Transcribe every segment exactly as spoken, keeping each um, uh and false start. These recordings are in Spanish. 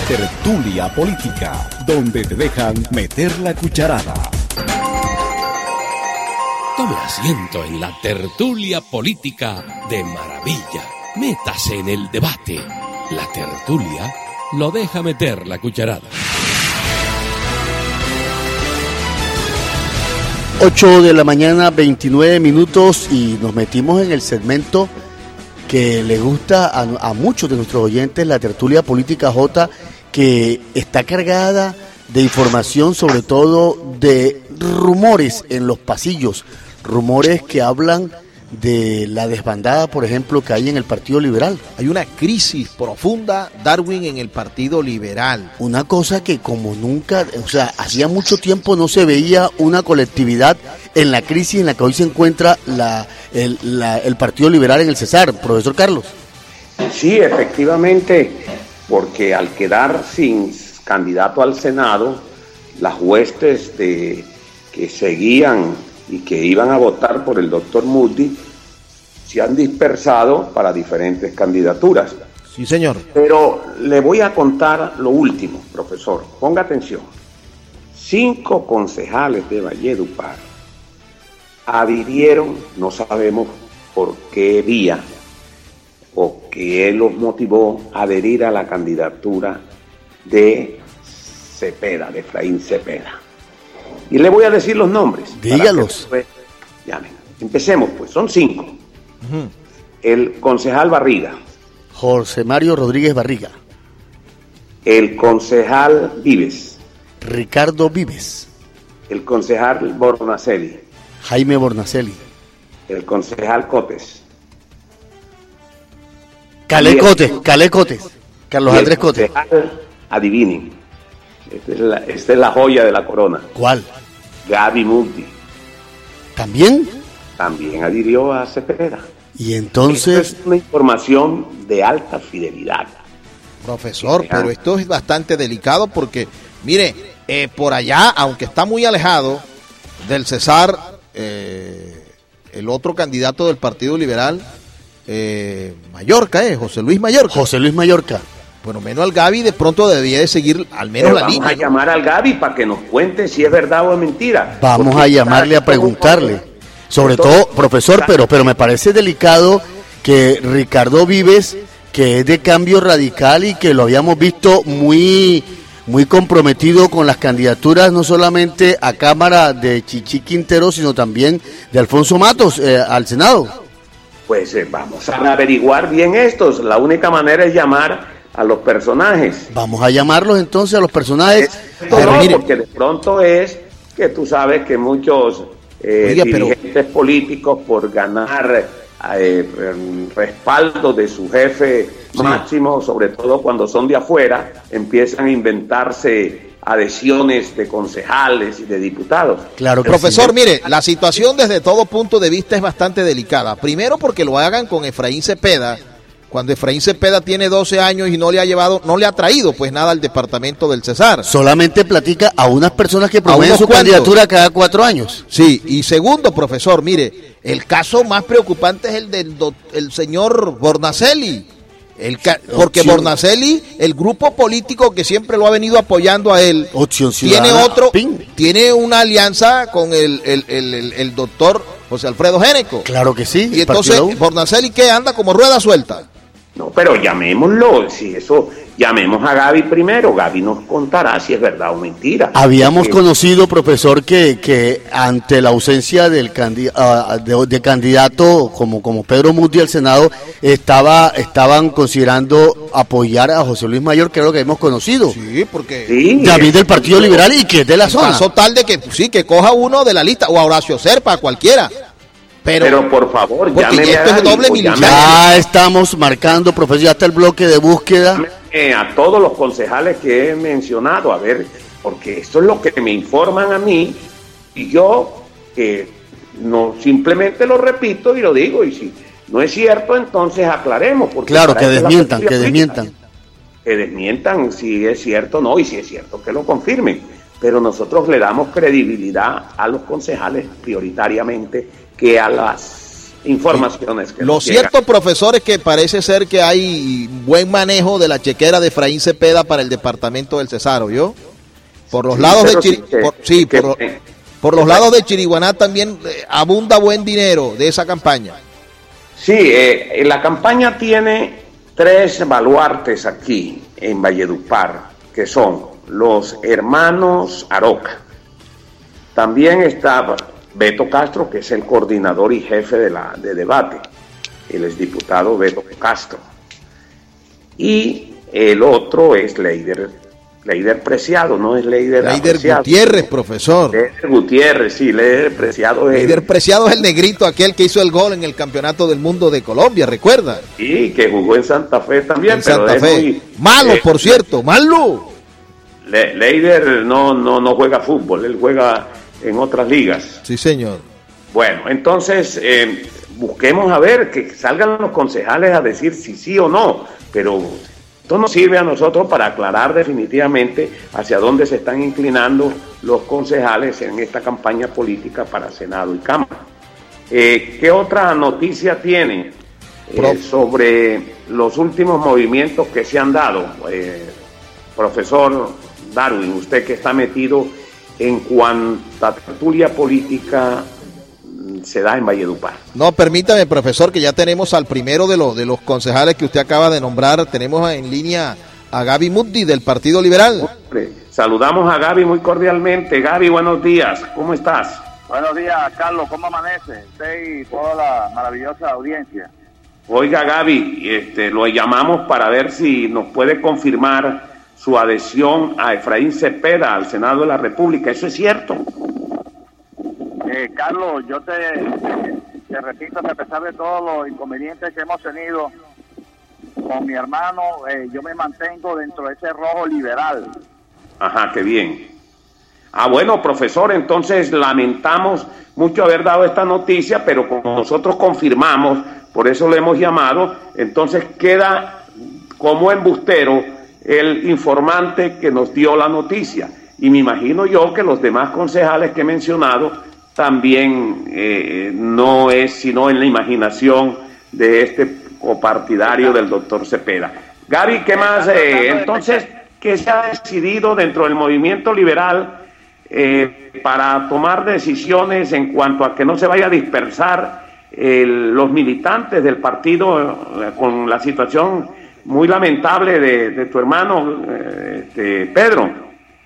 tertulia política, donde te dejan meter la cucharada. Tome asiento en la tertulia política de maravilla. Métase en el debate. La tertulia lo deja meter la cucharada. ocho de la mañana, veintinueve minutos, y nos metimos en el segmento que le gusta a, a muchos de nuestros oyentes, la tertulia política J, que está cargada de información, sobre todo de rumores en los pasillos, rumores que hablan de la desbandada, por ejemplo, que hay en el Partido Liberal. Hay una crisis profunda, Darwin, en el Partido Liberal. Una cosa que como nunca, o sea, hacía mucho tiempo no se veía una colectividad en la crisis en la que hoy se encuentra la, el, la, el Partido Liberal en el Cesar. Profesor Carlos. Sí, efectivamente, porque al quedar sin candidato al Senado, las huestes de, que seguían y que iban a votar por el doctor Moody se han dispersado para diferentes candidaturas. Sí, señor. Pero le voy a contar lo último, profesor. Ponga atención. Cinco concejales de Valledupar adhirieron, no sabemos por qué vía o qué los motivó a adherir a la candidatura de Cepeda, de Efraín Cepeda. Y le voy a decir los nombres. Dígalos. Llamen. Empecemos, pues, son cinco. Uh-huh. El concejal Barriga. José Mario Rodríguez Barriga. El concejal Vives. Ricardo Vives. El concejal Bornacelli. Jaime Bornacelli. El concejal Cotes. Calé Cotes, Calé Cotes. Carlos Andrés Cotes. Adivinen. Esta es, la, esta es la joya de la corona. ¿Cuál? Gaby Moody. ¿También? También adhirió a Cepeda. Y entonces... Esto es una información de alta fidelidad. Profesor, pero esto es bastante delicado porque, mire, eh, por allá, aunque está muy alejado del Cesar, eh, el otro candidato del Partido Liberal, eh, Mallorca, ¿eh? José Luis Mallorca. José Luis Mallorca. Bueno, menos al Gaby de pronto debía de seguir al menos Pero la vamos línea. Vamos a ¿no? llamar al Gaby para que nos cuente si es verdad o es mentira. Vamos a llamarle a preguntarle. Sobre todo, profesor, pero, pero me parece delicado que Ricardo Vives, que es de Cambio Radical y que lo habíamos visto muy, muy comprometido con las candidaturas, no solamente a Cámara de Chichi Quintero, sino también de Alfonso Matos eh, al Senado. Pues eh, vamos a averiguar bien estos. La única manera es llamar a los personajes. Vamos a llamarlos entonces a los personajes. Pero no, mire, porque de pronto es que tú sabes que muchos eh, Oiga, dirigentes pero... políticos, por ganar eh, respaldo de su jefe sí. máximo, sobre todo cuando son de afuera, empiezan a inventarse adhesiones de concejales y de diputados. Claro, profesor, sí. Mire, la situación desde todo punto de vista es bastante delicada. Primero porque lo hagan con Efraín Cepeda, cuando Efraín Cepeda tiene doce años y no le ha llevado, no le ha traído pues nada al departamento del Cesar. Solamente platica a unas personas que promueven su cuantos. candidatura cada cuatro años. Sí, y segundo, profesor, mire, el caso más preocupante es el del do, el señor Bornacelli. El ca- porque Opción. Bornacelli, el grupo político que siempre lo ha venido apoyando a él, Opción tiene otro, Ping. tiene una alianza con el, el, el, el, el doctor José Alfredo Géneco. Claro que sí. Y entonces, Bornacelli, ¿qué anda como rueda suelta? No, pero llamémoslo, si eso, llamemos a Gaby primero, Gaby nos contará si es verdad o mentira. Habíamos Porque... conocido, profesor, que, que ante la ausencia del candi- uh, de, de candidato como, como Pedro Moody al Senado, estaba estaban considerando apoyar a José Luis Mayor, que es lo que hemos conocido. Sí, porque sí, David del Partido Liberal y que es de la zona. Caso tal de que sí, que coja uno de la lista, o a Horacio Serpa, cualquiera. Pero, Pero por favor, llámeme esto a es doble militar. Ya estamos marcando, profesor, ya está el bloque de búsqueda. Llámeme a todos los concejales que he mencionado, a ver, porque esto es lo que me informan a mí, y yo eh, no simplemente lo repito y lo digo, y si no es cierto, entonces aclaremos. Porque claro, que desmientan, que desmientan. Que desmientan si es cierto o no, y si es cierto que lo confirmen. Pero nosotros le damos credibilidad a los concejales prioritariamente que a las informaciones. Que Lo cierto, llegan. Profesor, es que parece ser que hay buen manejo de la chequera de Efraín Cepeda para el departamento del Cesar, ¿yo? Por los sí, lados de Chiri... sí, por, sí que, por, que, por los que, lados de Chiriguaná también eh, abunda buen dinero de esa campaña. Sí, eh, la campaña tiene tres baluartes aquí en Valledupar, que son los hermanos Aroca. También está Beto Castro, que es el coordinador y jefe de, la, de debate, el exdiputado Beto Castro. Y el otro es Leider Leider Preciado, no es Leider Leider Gutiérrez, profesor. Leider Gutiérrez, sí, Leider Preciado es... Leider Preciado es el negrito, aquel que hizo el gol en el Campeonato del Mundo de Colombia, ¿recuerda? Sí, que jugó en Santa Fe también. En pero Santa Fe. Muy, malo, eh, por cierto, malo. Le, Leider no, no, no juega fútbol, él juega en otras ligas. Sí, señor. Bueno, entonces, eh, busquemos a ver, que salgan los concejales a decir si sí o no, pero... Esto nos sirve a nosotros para aclarar definitivamente hacia dónde se están inclinando los concejales en esta campaña política para Senado y Cámara. Eh, ¿Qué otra noticia tiene eh, sobre los últimos movimientos que se han dado? Eh, profesor Darwin, usted que está metido en cuanta tertulia política se da en Valledupar. No, permítame, profesor, que ya tenemos al primero de los de los concejales que usted acaba de nombrar. Tenemos en línea a Gaby Muddi del Partido Liberal. Saludamos a Gaby muy cordialmente. Gaby, buenos días, ¿cómo estás? Buenos días, Carlos, ¿cómo amanece? Usted y toda la maravillosa audiencia. Oiga, Gaby, este, lo llamamos para ver si nos puede confirmar su adhesión a Efraín Cepeda al Senado de la República. ¿Eso es cierto? Eh, Carlos, yo te, te repito que a pesar de todos los inconvenientes que hemos tenido con mi hermano, eh, yo me mantengo dentro de ese rojo liberal. Ajá, qué bien. Ah, bueno, profesor, entonces lamentamos mucho haber dado esta noticia, pero como nosotros confirmamos, por eso le hemos llamado, entonces queda como embustero el informante que nos dio la noticia. Y me imagino yo que los demás concejales que he mencionado también eh, no es sino en la imaginación de este copartidario del doctor Cepeda. Gaby, ¿qué más? Eh, entonces, ¿qué se ha decidido dentro del movimiento liberal eh, para tomar decisiones en cuanto a que no se vaya a dispersar eh, los militantes del partido eh, con la situación muy lamentable de, de tu hermano eh, este, Pedro?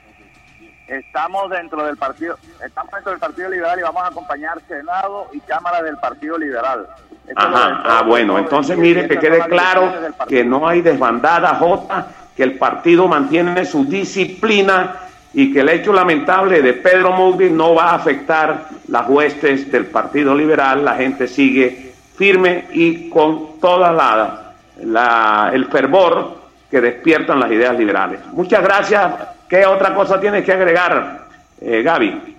Estamos dentro del partido, estamos dentro del Partido Liberal y vamos a acompañar Senado y Cámara del Partido Liberal. Esto Ajá, ah, bueno, entonces mire que quede claro que no hay desbandada, Jota, que el partido mantiene su disciplina y que el hecho lamentable de Pedro Muddi no va a afectar las huestes del Partido Liberal. La gente sigue firme y con toda la, la el fervor que despiertan las ideas liberales. Muchas gracias. ¿Qué otra cosa tienes que agregar, eh, Gaby?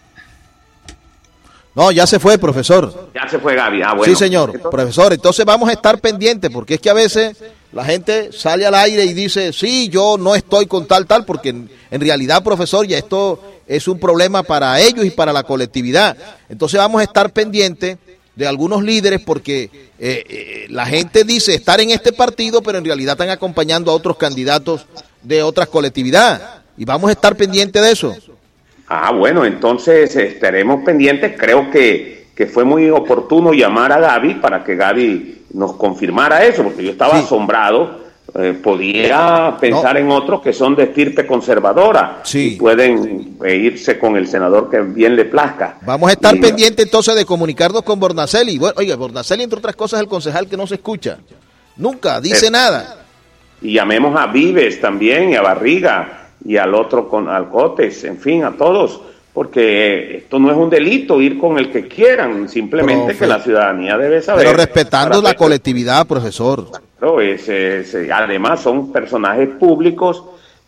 No, ya se fue, profesor. Ya se fue Gaby. Ah, bueno. Sí, señor. Entonces, profesor, entonces vamos a estar pendientes, porque es que a veces la gente sale al aire y dice, sí, yo no estoy con tal, tal, porque en, en realidad, profesor, ya esto es un problema para ellos y para la colectividad. Entonces vamos a estar pendientes de algunos líderes, porque eh, eh, la gente dice estar en este partido, pero en realidad están acompañando a otros candidatos de otras colectividades. Y vamos a estar pendientes de eso. Ah, bueno, entonces estaremos pendientes. Creo que, que fue muy oportuno llamar a Gaby para que Gaby nos confirmara eso, porque yo estaba sí. asombrado. Eh, podía pensar no. en otros que son de estirpe conservadora sí. y pueden eh, irse con el senador que bien le plazca. Vamos a estar y, pendientes entonces de comunicarnos con Bornacelli. Bueno, oiga, Bornacelli, entre otras cosas, es el concejal que no se escucha. Nunca dice es, nada. Y llamemos a Vives también, y a Barriga, y al otro, con al Cotes, en fin, a todos, porque esto no es un delito ir con el que quieran, simplemente Profe. que la ciudadanía debe saber. Pero respetando la colectividad, profesor. Claro, es, es, además son personajes públicos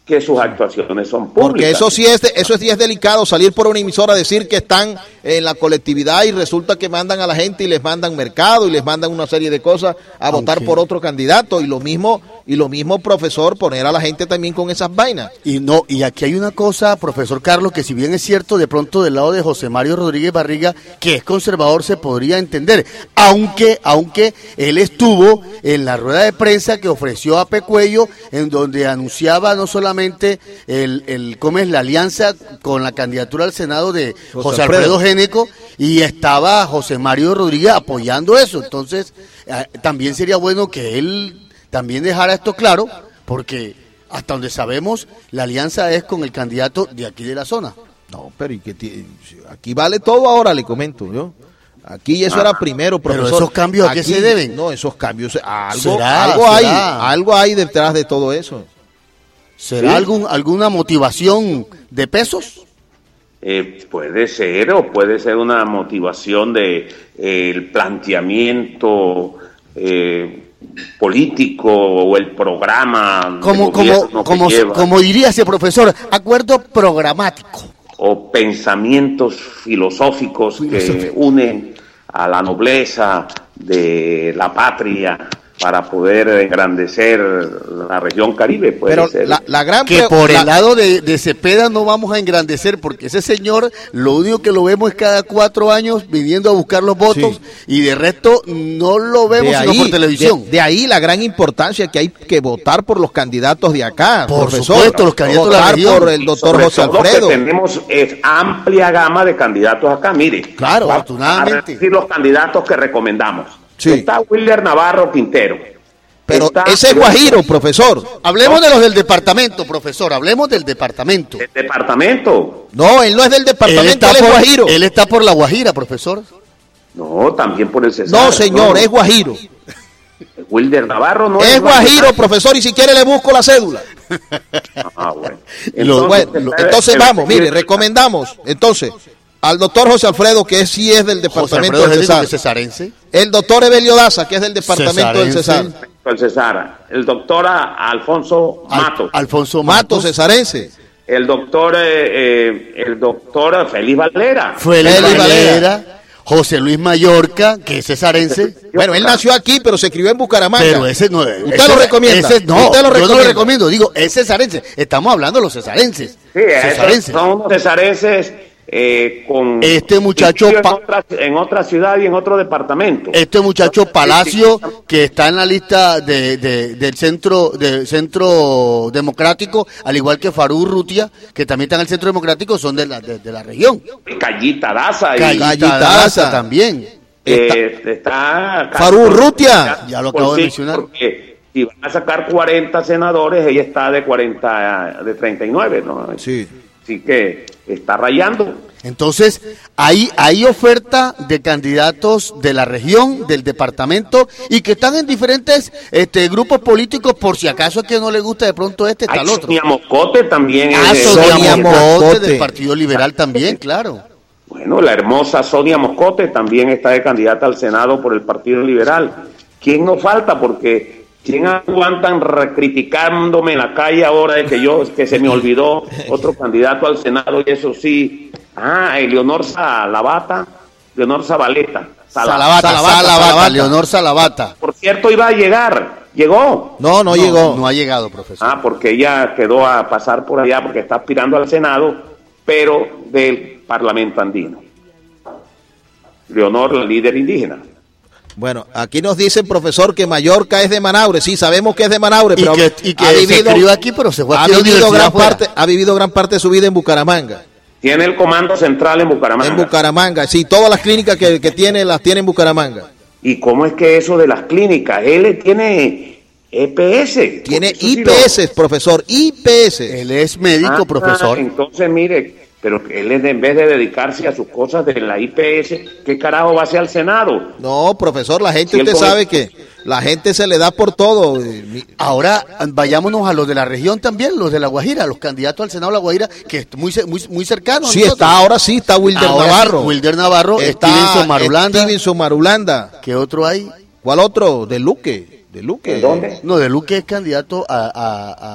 que sus actuaciones son públicas. Porque eso sí es, eso sí es delicado, salir por una emisora a decir que están en la colectividad y resulta que mandan a la gente y les mandan mercado y les mandan una serie de cosas a Aunque... votar por otro candidato y lo mismo y lo mismo, profesor, poner a la gente también con esas vainas. Y no, y aquí hay una cosa, profesor Carlos, que si bien es cierto, de pronto del lado de José Mario Rodríguez Barriga, que es conservador, se podría entender, aunque, aunque él estuvo en la rueda de prensa que ofreció a Pecuello, en donde anunciaba no solamente el, el ¿cómo es? La alianza con la candidatura al Senado de José, José Alfredo Géneco, y estaba José Mario Rodríguez apoyando eso. Entonces, eh, también sería bueno que él también dejara esto claro, porque hasta donde sabemos, la alianza es con el candidato de aquí de la zona. No, pero ¿y qué aquí vale todo ahora, le comento yo. Aquí eso ah, era primero, profesor. Pero esos cambios, ¿a qué aquí, se deben? No, esos cambios, algo, ¿Será, algo será? hay, algo hay detrás de todo eso. ¿Será ¿Sí? algún, alguna motivación de pesos? Eh, puede ser, o puede ser una motivación de eh, el planteamiento eh, político o el programa como, como, como, como diría ese profesor, acuerdo programático. O pensamientos filosóficos que unen a la nobleza de la patria para poder engrandecer la región Caribe. Puede Pero ser. La, la gran que por la, el lado de, de Cepeda no vamos a engrandecer, porque ese señor lo único que lo vemos es cada cuatro años viniendo a buscar los votos, sí. Y de resto no lo vemos de sino ahí, por televisión. De, de ahí la gran importancia que hay que votar por los candidatos de acá, por profesor. Supuesto, los candidatos votar de la región. por el doctor José Alfredo. Que tenemos es amplia gama de candidatos acá, mire. Claro, afortunadamente. A decir los candidatos que recomendamos. Sí. Está Wilder Navarro Quintero. Pero Está ese es Guajiro, profesor. Hablemos de los del departamento, profesor. Hablemos del departamento. ¿El departamento? No, él no es del departamento, él, él es por, Guajiro. Él está por la Guajira, profesor. No, también por el Cesar. No, señor, no. Es Guajiro. Wilder Navarro no es, es Guajiro, Guajiro, profesor, y si quiere le busco la cédula. Ah, bueno. Entonces, lo, bueno, lo, entonces vamos, mire, recomendamos, entonces, al doctor José Alfredo, que sí es del departamento del Cesar. Cesarense. El doctor Evelio Daza, que es del departamento del Cesar. El Cesar. El doctor Alfonso Matos. Al, Alfonso Matos, cesarense. El doctor, eh, eh, el doctor Félix Valera. Félix, Félix Valera. Valera. José Luis Mallorca, que es cesarense. Bueno, él nació aquí, pero se crió en Bucaramanga. Pero ese no es. ¿Usted ese, lo recomienda? Ese, no, ¿Usted lo recomienda? Yo no lo recomiendo. Digo, es cesarense. Estamos hablando de los cesarenses. Sí, cesarenses. Son cesarenses eh, con. Este muchacho. En otra, en otra ciudad y en otro departamento. Este muchacho Palacio, que está en la lista de, de, del centro, del centro democrático, al igual que Farú Urrutia, que también está en el centro democrático, son de la, de, de la región. Callita Daza. Callita Daza también. Eh, está, está Farú Urrutia. Ya lo acabo de mencionar. Porque si van a sacar cuarenta senadores, ella está de cuarenta, de treinta y nueve, ¿no? Sí. Así que está rayando. Entonces, hay, hay oferta de candidatos de la región, del departamento, y que están en diferentes este, grupos políticos, por si acaso es que no le gusta de pronto este, tal otro. Sonia Moscote también. Ah, es Sonia, Sonia Moscote, Moscote del Partido Liberal también, claro. Bueno, la hermosa Sonia Moscote también está de candidata al Senado por el Partido Liberal. ¿Quién nos falta? Porque ¿quién aguantan criticándome en la calle ahora de que yo, que se me olvidó otro candidato al Senado? Y eso sí, ah, Leonor Salavata, Leonor Zabaleta. Salavata, Salavata, Salavata, Leonor Salavata. Por cierto, iba a llegar, llegó. No, no, no llegó. No ha llegado, profesor. Ah, porque ella quedó a pasar por allá porque está aspirando al Senado, pero del Parlamento andino. Leonor, la líder indígena. Bueno, aquí nos dicen, profesor, que Mallorca es de Manaure. Sí, sabemos que es de Manaure, pero y que, y que ha vivido, se crió aquí, pero se fue a ha vivido gran parte, ha vivido gran parte de su vida en Bucaramanga. Tiene el comando central en Bucaramanga. En Bucaramanga, sí, todas las clínicas que, que tiene las tiene en Bucaramanga. ¿Y cómo es que eso de las clínicas? Él tiene E P S. Tiene I P S, profesor, I P S. Él es médico, ah, profesor. Entonces, mire, pero él en vez de dedicarse a sus cosas de la I P S, ¿qué carajo va a hacer al Senado? No, profesor, la gente, si usted sabe el... que la gente se le da por todo. Ahora, vayámonos a los de la región también, los de La Guajira, los candidatos al Senado de La Guajira, que es muy, muy, muy cercano. Sí, está, ahora sí, está Wilder ahora Navarro. Sí, Wilder Navarro, está Stevenson Marulanda. Stevenson Marulanda. ¿Qué otro hay? ¿Cuál otro? De Luque. De Luque. ¿De dónde? No, de Luque es candidato a, a,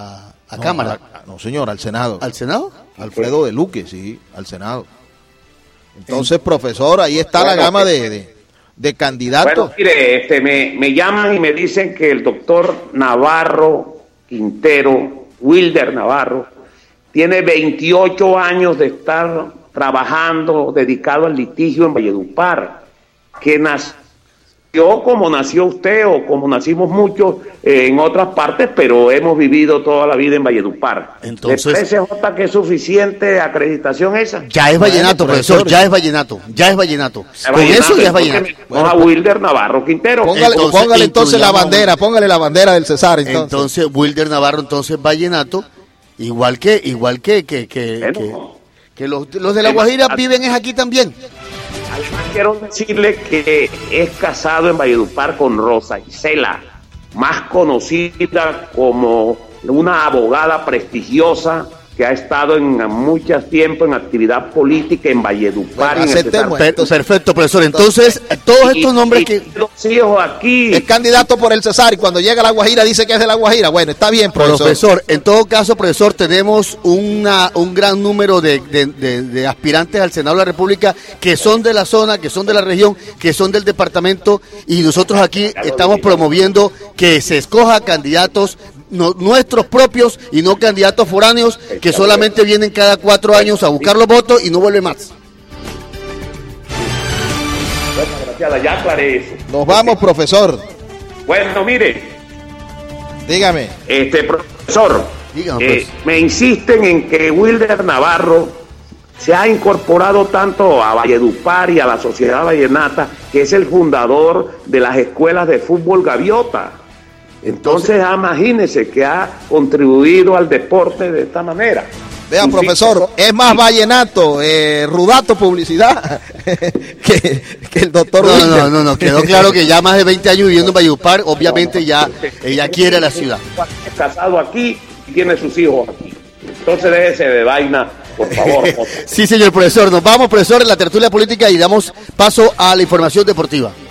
a no, Cámara. A, no, señor, al Senado. ¿Al Senado? Alfredo de Luque, sí, al Senado. Entonces, en... profesor, ahí está bueno, la gama de, de, de candidatos. Bueno, mire, este, me, me llaman y me dicen que el doctor Navarro Quintero, Wilder Navarro, tiene veintiocho años de estar trabajando, dedicado al litigio en Valledupar, que nació como nació usted o como nacimos muchos eh, en otras partes, pero hemos vivido toda la vida en Valledupar. Entonces, ¿le parece, Jota, que es suficiente acreditación esa? Ya es vallenato, bueno, profesor, ya es vallenato, ya es vallenato. Con vallenato, eso ya es vallenato. Bueno, a Wilder Navarro Quintero. Póngale entonces, póngale entonces la bandera, póngale la bandera del Cesar. Entonces, entonces Wilder Navarro, entonces vallenato, igual que, igual que, que, que, bueno, que, que los, los de La Guajira a, viven es aquí también. Además quiero decirle que es casado en Valledupar con Rosa Isela, más conocida como una abogada prestigiosa que ha estado en mucho tiempo en actividad política en Valledupar. Bueno, en el per, perfecto, profesor. Entonces, todos estos nombres que... Los hijos aquí. Es candidato por el Cesar y cuando llega a La Guajira dice que es de La Guajira. Bueno, está bien, profesor. Profesor, en todo caso, profesor, tenemos una, un gran número de, de, de, de aspirantes al Senado de la República que son de la zona, que son de la región, que son del departamento, y nosotros aquí estamos promoviendo que se escoja candidatos No, nuestros propios y no candidatos foráneos que solamente vienen cada cuatro años a buscar los votos y no vuelven más. Bueno, gracias, ya aclaré eso. Nos vamos, profesor. Bueno, mire. Dígame. Este, profesor, Dígame, eh, pues. me insisten en que Wilder Navarro se ha incorporado tanto a Valledupar y a la Sociedad Vallenata, que es el fundador de las escuelas de fútbol Gaviota. Entonces, imagínese que ha contribuido al deporte de esta manera. Vea, profesor, es más vallenato, eh, rudato publicidad que, que el doctor No, Wilder. no, no, no, quedó claro que ya más de veinte años viviendo en Valledupar, obviamente ya ella quiere la ciudad. Es casado aquí y tiene sus hijos aquí. Entonces déjese de vaina, por favor. Sí, señor profesor, nos vamos, profesor, en la tertulia política y damos paso a la información deportiva.